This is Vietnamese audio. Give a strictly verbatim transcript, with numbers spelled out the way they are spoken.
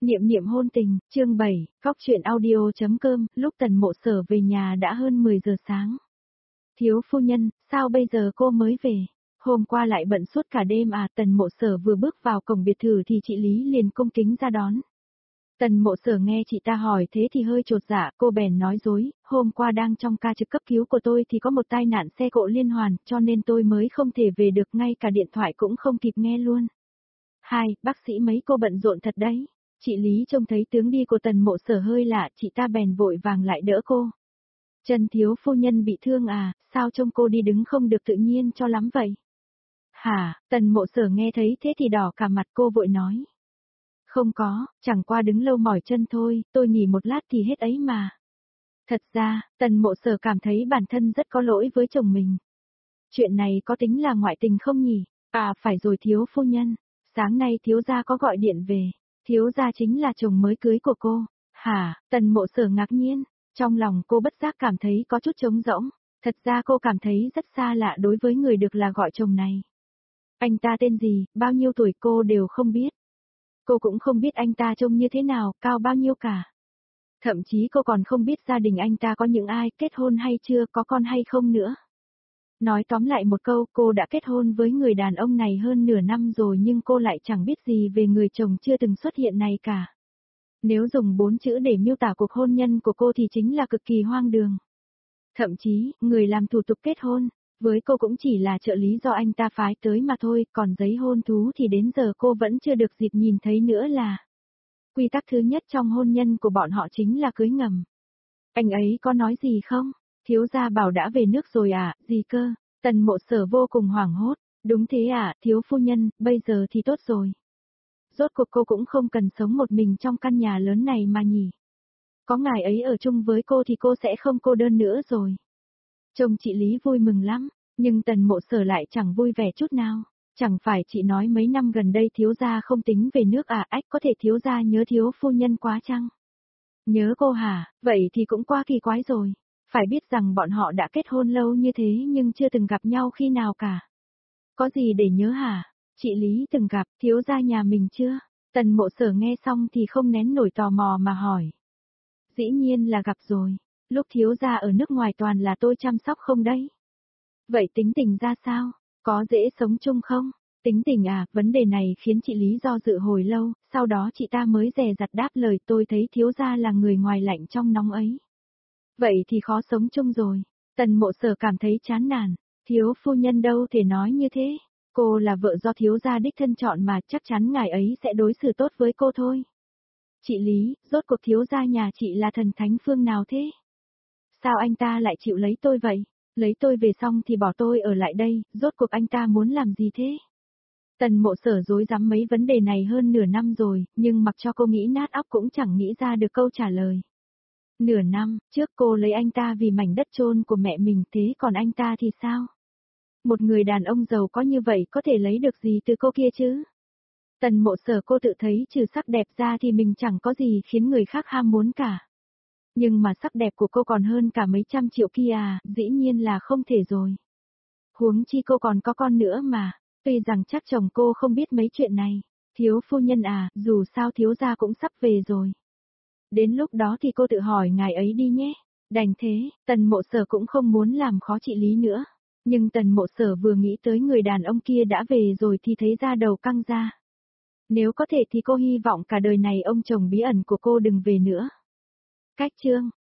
Niệm niệm hôn tình, chương bảy, góc truyện audio.com, lúc Tần Mộ Sở về nhà đã hơn mười giờ sáng. Thiếu phu nhân, sao bây giờ cô mới về? Hôm qua lại bận suốt cả đêm à? Tần Mộ Sở vừa bước vào cổng biệt thự thì chị Lý liền cung kính ra đón. Tần Mộ Sở nghe chị ta hỏi thế thì hơi chột dạ, cô bèn nói dối, hôm qua đang trong ca trực cấp cứu của tôi thì có một tai nạn xe cộ liên hoàn, cho nên tôi mới không thể về được, ngay cả điện thoại cũng không kịp nghe luôn. Hai, bác sĩ mấy cô bận rộn thật đấy. Chị Lý trông thấy tướng đi của Tần Mộ Sở hơi lạ, chị ta bèn vội vàng lại đỡ cô. Trần thiếu phu nhân bị thương à, sao trông cô đi đứng không được tự nhiên cho lắm vậy? Hả, Tần Mộ Sở nghe thấy thế thì đỏ cả mặt, cô vội nói. Không có, chẳng qua đứng lâu mỏi chân thôi, tôi nghỉ một lát thì hết ấy mà. Thật ra, Tần Mộ Sở cảm thấy bản thân rất có lỗi với chồng mình. Chuyện này có tính là ngoại tình không nhỉ? À phải rồi thiếu phu nhân, sáng nay thiếu gia có gọi điện về. Thiếu gia chính là chồng mới cưới của cô. Hả, Tần Mộ Sở ngạc nhiên, trong lòng cô bất giác cảm thấy có chút trống rỗng. Thật ra cô cảm thấy rất xa lạ đối với người được là gọi chồng này. Anh ta tên gì, bao nhiêu tuổi cô đều không biết. Cô cũng không biết anh ta trông như thế nào, cao bao nhiêu cả. Thậm chí cô còn không biết gia đình anh ta có những ai, kết hôn hay chưa, có con hay không nữa. Nói tóm lại một câu, cô đã kết hôn với người đàn ông này hơn nửa năm rồi nhưng cô lại chẳng biết gì về người chồng chưa từng xuất hiện này cả. Nếu dùng bốn chữ để miêu tả cuộc hôn nhân của cô thì chính là cực kỳ hoang đường. Thậm chí, người làm thủ tục kết hôn, với cô cũng chỉ là trợ lý do anh ta phái tới mà thôi, còn giấy hôn thú thì đến giờ cô vẫn chưa được dịp nhìn thấy nữa là. Quy tắc thứ nhất trong hôn nhân của bọn họ chính là cưới ngầm. Anh ấy có nói gì không? Thiếu gia bảo đã về nước rồi à, gì cơ? Tần Mộ Sở vô cùng hoảng hốt. Đúng thế à, thiếu phu nhân, bây giờ thì tốt rồi. Rốt cuộc cô cũng không cần sống một mình trong căn nhà lớn này mà nhỉ. Có ngài ấy ở chung với cô thì cô sẽ không cô đơn nữa rồi. Chồng chị Lý vui mừng lắm, nhưng Tần Mộ Sở lại chẳng vui vẻ chút nào. Chẳng phải chị nói mấy năm gần đây thiếu gia không tính về nước à, ách có thể thiếu gia nhớ thiếu phu nhân quá chăng? Nhớ cô hả, vậy thì cũng quá kỳ quái rồi. Phải biết rằng bọn họ đã kết hôn lâu như thế nhưng chưa từng gặp nhau khi nào cả. Có gì để nhớ hả? Chị Lý từng gặp thiếu gia nhà mình chưa? Tần Mộ Sở nghe xong thì không nén nổi tò mò mà hỏi. Dĩ nhiên là gặp rồi. Lúc thiếu gia ở nước ngoài toàn là tôi chăm sóc không đấy. Vậy tính tình ra sao? Có dễ sống chung không? Tính tình à, vấn đề này khiến chị Lý do dự hồi lâu, sau đó chị ta mới dè dặt đáp lời, tôi thấy thiếu gia là người ngoài lạnh trong nóng ấy. Vậy thì khó sống chung rồi. Tần Mộ Sở cảm thấy chán nản. Thiếu phu nhân đâu thể nói như thế. Cô là vợ do thiếu gia đích thân chọn mà, chắc chắn ngài ấy sẽ đối xử tốt với cô thôi. Chị Lý, rốt cuộc thiếu gia nhà chị là thần thánh phương nào thế? Sao anh ta lại chịu lấy tôi vậy? Lấy tôi về xong thì bỏ tôi ở lại đây, rốt cuộc anh ta muốn làm gì thế? Tần Mộ Sở rối rắm mấy vấn đề này hơn nửa năm rồi, nhưng mặc cho cô nghĩ nát óc cũng chẳng nghĩ ra được câu trả lời. Nửa năm, trước cô lấy anh ta vì mảnh đất chôn của mẹ mình, thế còn anh ta thì sao? Một người đàn ông giàu có như vậy có thể lấy được gì từ cô kia chứ? Tần Mộ Sở cô tự thấy trừ sắc đẹp ra thì mình chẳng có gì khiến người khác ham muốn cả. Nhưng mà sắc đẹp của cô còn hơn cả mấy trăm triệu kia à, dĩ nhiên là không thể rồi. Huống chi cô còn có con nữa mà, tuy rằng chắc chồng cô không biết mấy chuyện này. Thiếu phu nhân à, dù sao thiếu gia cũng sắp về rồi. Đến lúc đó thì cô tự hỏi ngài ấy đi nhé. Đành thế, Tần Mộ Sở cũng không muốn làm khó chị Lý nữa. Nhưng Tần Mộ Sở vừa nghĩ tới người đàn ông kia đã về rồi thì thấy da đầu căng ra. Nếu có thể thì cô hy vọng cả đời này ông chồng bí ẩn của cô đừng về nữa. Cách chương